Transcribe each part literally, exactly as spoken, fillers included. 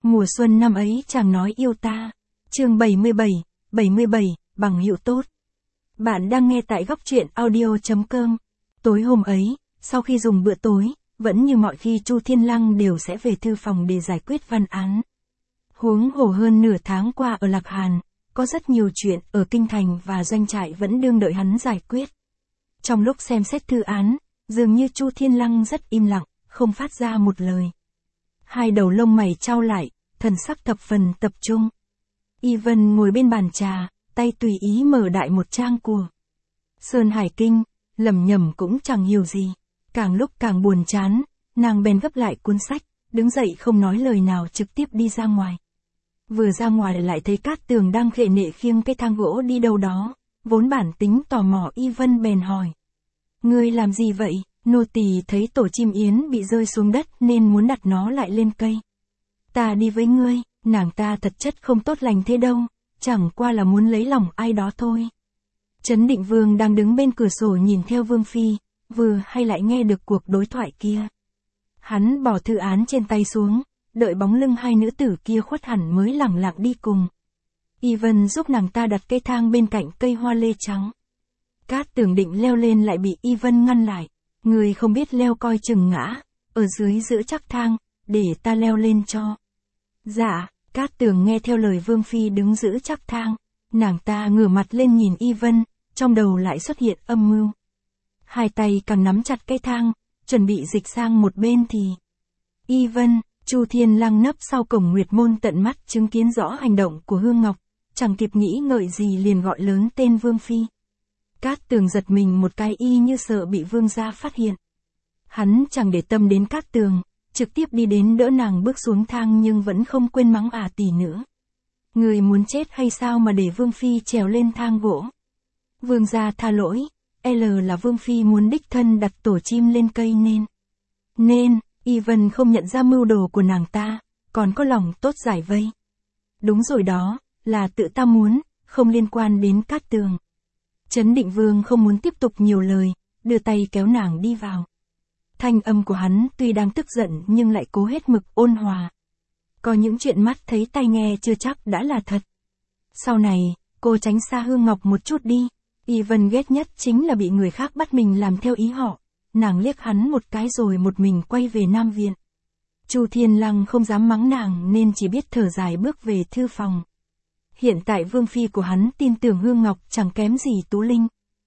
Mùa xuân năm ấy chàng nói yêu ta. Chương bảy mươi bảy, bảy mươi bảy, bằng hữu tốt. Bạn đang nghe tại góc truyện audio.com. Tối hôm ấy, sau khi dùng bữa tối, vẫn như mọi khi Chu Thiên Lăng đều sẽ về thư phòng để giải quyết văn án. Huống hồ hơn nửa tháng qua ở Lạc Hàn, có rất nhiều chuyện ở kinh thành và doanh trại vẫn đương đợi hắn giải quyết. Trong lúc xem xét thư án, dường như Chu Thiên Lăng rất im lặng, không phát ra một lời. Hai đầu lông mày trao lại, thần sắc thập phần tập trung. Y Vân ngồi bên bàn trà, tay tùy ý mở đại một trang của Sơn Hải Kinh, lẩm nhẩm cũng chẳng hiểu gì. Càng lúc càng buồn chán, nàng bèn gấp lại cuốn sách, đứng dậy không nói lời nào trực tiếp đi ra ngoài. Vừa ra ngoài lại thấy Cát Tường đang khệ nệ khiêng cái thang gỗ đi đâu đó, vốn bản tính tò mò Y Vân bèn hỏi. Ngươi làm gì vậy? Nô tỳ thấy tổ chim yến bị rơi xuống đất nên muốn đặt nó lại lên cây. Ta đi với ngươi, nàng ta thật chất không tốt lành thế đâu, chẳng qua là muốn lấy lòng ai đó thôi. Trấn Định Vương đang đứng bên cửa sổ nhìn theo Vương Phi, vừa hay lại nghe được cuộc đối thoại kia. Hắn bỏ thư án trên tay xuống, đợi bóng lưng hai nữ tử kia khuất hẳn mới lẳng lặng đi cùng. Y Vân giúp nàng ta đặt cây thang bên cạnh cây hoa lê trắng. Cát Tường định leo lên lại bị Y Vân ngăn lại. Người không biết leo coi chừng ngã, ở dưới giữ chắc thang, để ta leo lên cho. Dạ, Cát Tường nghe theo lời Vương Phi đứng giữ chắc thang, nàng ta ngửa mặt lên nhìn Y Vân, trong đầu lại xuất hiện âm mưu. Hai tay càng nắm chặt cây thang, chuẩn bị dịch sang một bên thì... Y Vân, Chu Thiên Lăng nấp sau cổng Nguyệt Môn tận mắt chứng kiến rõ hành động của Hương Ngọc, chẳng kịp nghĩ ngợi gì liền gọi lớn tên Vương Phi. Cát Tường giật mình một cái y như sợ bị Vương gia phát hiện. Hắn chẳng để tâm đến Cát Tường, trực tiếp đi đến đỡ nàng bước xuống thang nhưng vẫn không quên mắng à tỷ nữa. Người muốn chết hay sao mà để Vương Phi trèo lên thang gỗ? Vương gia tha lỗi, L là Vương Phi muốn đích thân đặt tổ chim lên cây nên. Nên, Y Vân không nhận ra mưu đồ của nàng ta, còn có lòng tốt giải vây. Đúng rồi đó, là tự ta muốn, không liên quan đến Cát Tường. Trấn Định Vương không muốn tiếp tục nhiều lời, đưa tay kéo nàng đi vào. Thanh âm của hắn tuy đang tức giận nhưng lại cố hết mực ôn hòa. Có những chuyện mắt thấy tai nghe chưa chắc đã là thật. Sau này, cô tránh xa Hương Ngọc một chút đi. Y Vân ghét nhất chính là bị người khác bắt mình làm theo ý họ. Nàng liếc hắn một cái rồi một mình quay về Nam Viện. Chu Thiên Lăng không dám mắng nàng nên chỉ biết thở dài bước về thư phòng. Hiện tại Vương Phi của hắn tin tưởng Hương Ngọc chẳng kém gì Tú Linh.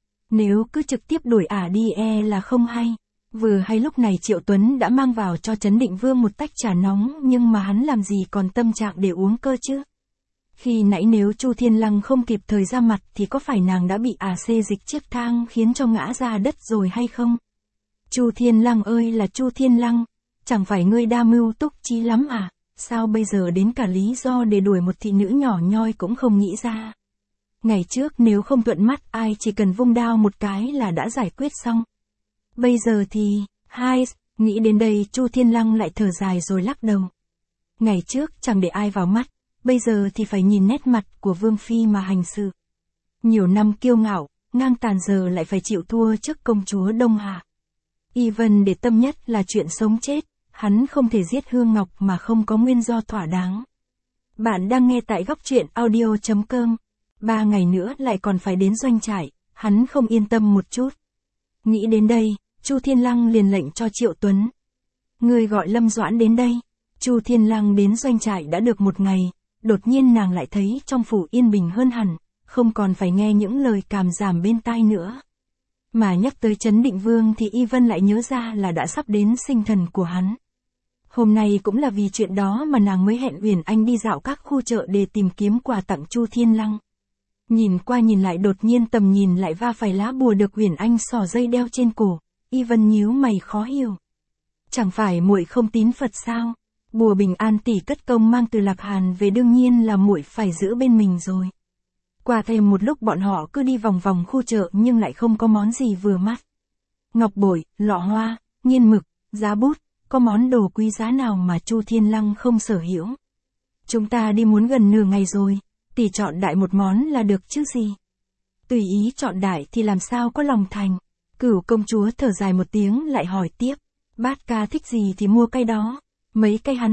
Nếu cứ trực tiếp đuổi ả đi e là không hay. Vừa hay lúc này Triệu Tuấn đã mang vào cho Trấn Định Vương một tách trà nóng nhưng mà hắn làm gì còn tâm trạng để uống cơ chứ. Khi nãy nếu Chu Thiên Lăng không kịp thời ra mặt thì có phải nàng đã bị ả xê dịch chiếc thang khiến cho ngã ra đất rồi hay không? Chu Thiên Lăng ơi là Chu Thiên Lăng, chẳng phải ngươi đa mưu túc trí lắm à? Sao bây giờ đến cả lý do để đuổi một thị nữ nhỏ nhoi cũng không nghĩ ra? Ngày trước nếu không thuận mắt ai chỉ cần vung đao một cái là đã giải quyết xong. Bây giờ thì, hai, nghĩ đến đây Chu Thiên Lăng lại thở dài rồi lắc đầu. Ngày trước chẳng để ai vào mắt, bây giờ thì phải nhìn nét mặt của Vương Phi mà hành sự. Nhiều năm kiêu ngạo, ngang tàn giờ lại phải chịu thua trước công chúa Đông Hà. Y Vân để tâm nhất là chuyện sống chết. Hắn không thể giết Hương Ngọc mà không có nguyên do thỏa đáng. Bạn đang nghe tại góc truyện audio.com. Ba ngày nữa lại còn phải đến doanh trại, hắn không yên tâm một chút. Nghĩ đến đây, Chu Thiên Lăng liền lệnh cho Triệu Tuấn. Người gọi Lâm Doãn đến đây. Chu Thiên Lăng đến doanh trại đã được một ngày, đột nhiên nàng lại thấy trong phủ yên bình hơn hẳn, không còn phải nghe những lời càm ràm bên tai nữa. Mà nhắc tới Trấn Định Vương thì Y Vân lại nhớ ra là đã sắp đến sinh thần của hắn. Hôm nay cũng là vì chuyện đó mà nàng mới hẹn Uyển Anh đi dạo các khu chợ để tìm kiếm quà tặng Chu Thiên Lăng. Nhìn qua nhìn lại đột nhiên tầm nhìn lại va phải lá bùa được Uyển Anh xỏ dây đeo trên cổ, Y Vân nhíu mày khó hiểu. Chẳng phải muội không tín Phật sao? Bùa bình an tỷ cất công mang từ Lạc Hàn về đương nhiên là muội phải giữ bên mình rồi. Qua thêm một lúc bọn họ cứ đi vòng vòng khu chợ nhưng lại không có món gì vừa mắt. Ngọc bội, lọ hoa, nghiên mực, giá bút, có món đồ quý giá nào mà Chu Thiên Lăng không sở hữu. Chúng ta đi muốn gần nửa ngày rồi, tỷ chọn đại một món là được chứ gì. Tùy ý chọn đại thì làm sao có lòng thành. Cửu công chúa thở dài một tiếng lại hỏi tiếp. Bát ca thích gì thì mua cây đó. Mấy cây hắn thích,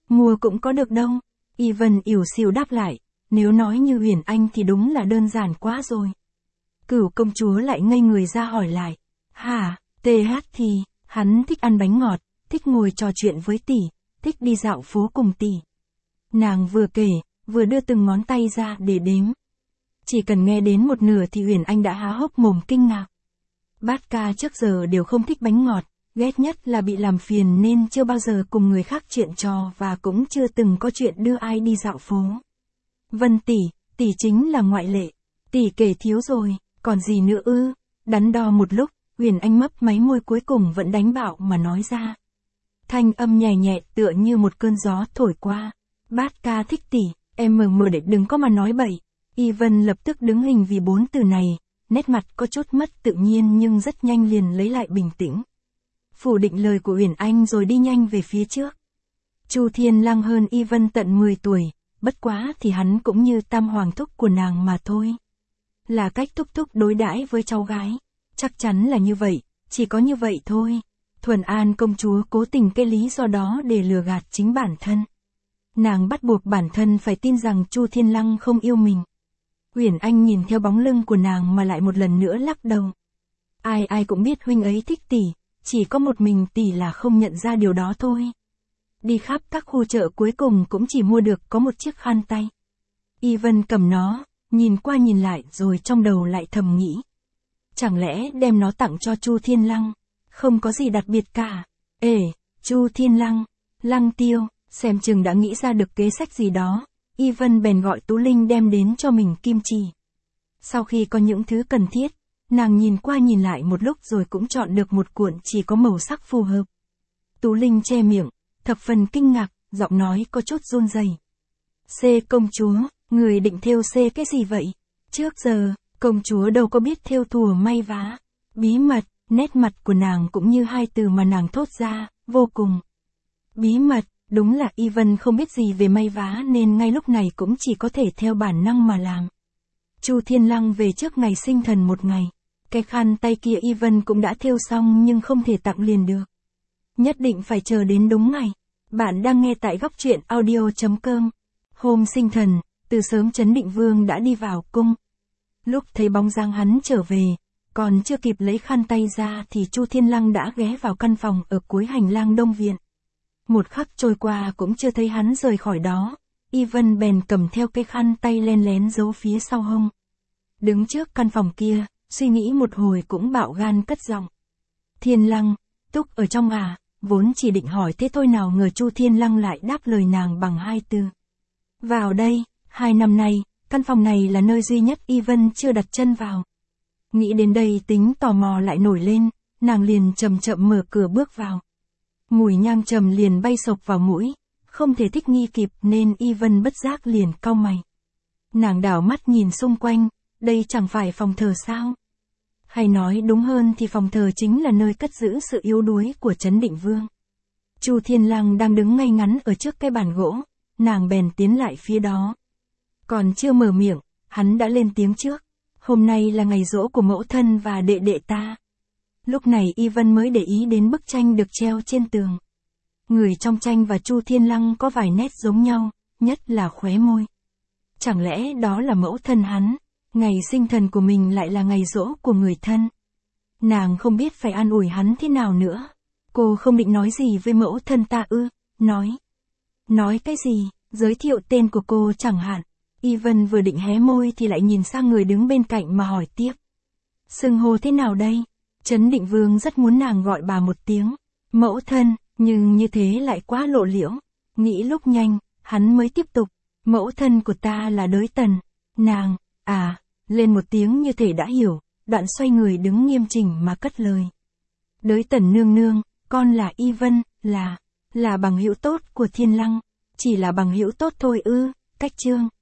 Mua cũng có được đâu. Ivan ỉu xìu đáp lại, nếu nói như Huyền Anh thì đúng là đơn giản quá rồi. Cửu công chúa lại ngây người ra hỏi lại, hả, tê hát thì, hắn thích ăn bánh ngọt, thích ngồi trò chuyện với tỷ, thích đi dạo phố cùng tỷ. Nàng vừa kể, vừa đưa từng ngón tay ra để đếm. Chỉ cần nghe đến một nửa thì Huyền Anh đã há hốc mồm kinh ngạc. Bát ca trước giờ đều không thích bánh ngọt, ghét nhất là bị làm phiền nên chưa bao giờ cùng người khác chuyện trò và cũng chưa từng có chuyện đưa ai đi dạo phố. Vân tỷ, tỷ chính là ngoại lệ. Tỷ kể thiếu rồi, còn gì nữa ư? Đắn đo một lúc, Huyền Anh mấp máy môi cuối cùng vẫn đánh bạo mà nói ra. Thanh âm nhẹ nhẹ tựa như một cơn gió thổi qua. Bát ca thích tỷ, em mờ mờ để đừng có mà nói bậy. Ivan lập tức đứng hình vì bốn từ này, nét mặt có chút mất tự nhiên nhưng rất nhanh liền lấy lại bình tĩnh. Phủ định lời của Huyền Anh rồi đi nhanh về phía trước. Chu Thiên Lăng hơn Ivan tận mười tuổi, bất quá thì hắn cũng như tam hoàng thúc của nàng mà thôi. Là cách thúc thúc đối đãi với cháu gái. Chắc chắn là như vậy, chỉ có như vậy thôi. Thuần An công chúa cố tình cái lý do đó để lừa gạt chính bản thân. Nàng bắt buộc bản thân phải tin rằng Chu Thiên Lăng không yêu mình. Huyền Anh nhìn theo bóng lưng của nàng mà lại một lần nữa lắc đầu. Ai ai cũng biết huynh ấy thích tỷ, chỉ có một mình tỷ là không nhận ra điều đó thôi. Đi khắp các khu chợ cuối cùng cũng chỉ mua được có một chiếc khăn tay. Ivan cầm nó, nhìn qua nhìn lại rồi trong đầu lại thầm nghĩ. Chẳng lẽ đem nó tặng cho Chu Thiên Lăng? Không có gì đặc biệt cả. Ê, Chu Thiên Lăng, Lăng Tiêu, xem chừng đã nghĩ ra được kế sách gì đó. Ivan bèn gọi Tú Linh đem đến cho mình kim chỉ. Sau khi có những thứ cần thiết, nàng nhìn qua nhìn lại một lúc rồi cũng chọn được một cuộn chỉ có màu sắc phù hợp. Tú Linh che miệng, thập phần kinh ngạc, giọng nói có chút run rẩy. C công chúa, người định thêu C cái gì vậy? Trước giờ, công chúa đâu có biết thêu thùa may vá. Bí mật, nét mặt của nàng cũng như hai từ mà nàng thốt ra, vô cùng. Bí mật, đúng là Ivan không biết gì về may vá nên ngay lúc này cũng chỉ có thể theo bản năng mà làm. Chu Thiên Lăng về trước ngày sinh thần một ngày. Cái khăn tay kia Ivan cũng đã thêu xong nhưng không thể tặng liền được. Nhất định phải chờ đến đúng ngày. Bạn đang nghe tại góc truyện audio chấm com. Hôm sinh thần, từ sớm Trấn Định Vương đã đi vào cung. Lúc thấy bóng dáng hắn trở về, còn chưa kịp lấy khăn tay ra thì Chu Thiên Lăng đã ghé vào căn phòng ở cuối hành lang Đông Viện. Một khắc trôi qua cũng chưa thấy hắn rời khỏi đó, Ivan bèn cầm theo cái khăn tay len lén giấu phía sau hông. Đứng trước căn phòng kia, suy nghĩ một hồi cũng bạo gan cất giọng. Thiên Lăng, Túc ở trong à, vốn chỉ định hỏi thế thôi nào ngờ Chu Thiên Lăng lại đáp lời nàng bằng hai từ. Vào đây, hai năm nay, căn phòng này là nơi duy nhất Ivan chưa đặt chân vào. Nghĩ đến đây tính tò mò lại nổi lên, nàng liền chậm chậm mở cửa bước vào. Mùi nhang trầm liền bay sộc vào mũi, không thể thích nghi kịp nên Ivan bất giác liền cau mày. Nàng đảo mắt nhìn xung quanh, đây chẳng phải phòng thờ sao? Hay nói đúng hơn thì phòng thờ chính là nơi cất giữ sự yếu đuối của Trấn Định Vương. Chu Thiên Lăng đang đứng ngay ngắn ở trước cái bàn gỗ, nàng bèn tiến lại phía đó. Còn chưa mở miệng, hắn đã lên tiếng trước. Hôm nay là ngày giỗ của mẫu thân và đệ đệ ta. Lúc này Ivan mới để ý đến bức tranh được treo trên tường. Người trong tranh và Chu Thiên Lăng có vài nét giống nhau, nhất là khóe môi. Chẳng lẽ đó là mẫu thân hắn, ngày sinh thần của mình lại là ngày giỗ của người thân. Nàng không biết phải an ủi hắn thế nào nữa. Cô không định nói gì với mẫu thân ta ư, nói. Nói cái gì, giới thiệu tên của cô chẳng hạn. Ivan vừa định hé môi thì lại nhìn sang người đứng bên cạnh mà hỏi tiếp. Xưng hô thế nào đây? Trấn Định Vương rất muốn nàng gọi bà một tiếng, mẫu thân, nhưng như thế lại quá lộ liễu. Nghĩ lúc nhanh, hắn mới tiếp tục, mẫu thân của ta là Đới Tần. Nàng, à, lên một tiếng như thể đã hiểu, đoạn xoay người đứng nghiêm chỉnh mà cất lời. Đới Tần nương nương, con là Ivan, là, là bằng hữu tốt của Thiên Lăng, chỉ là bằng hữu tốt thôi ư, cách chương.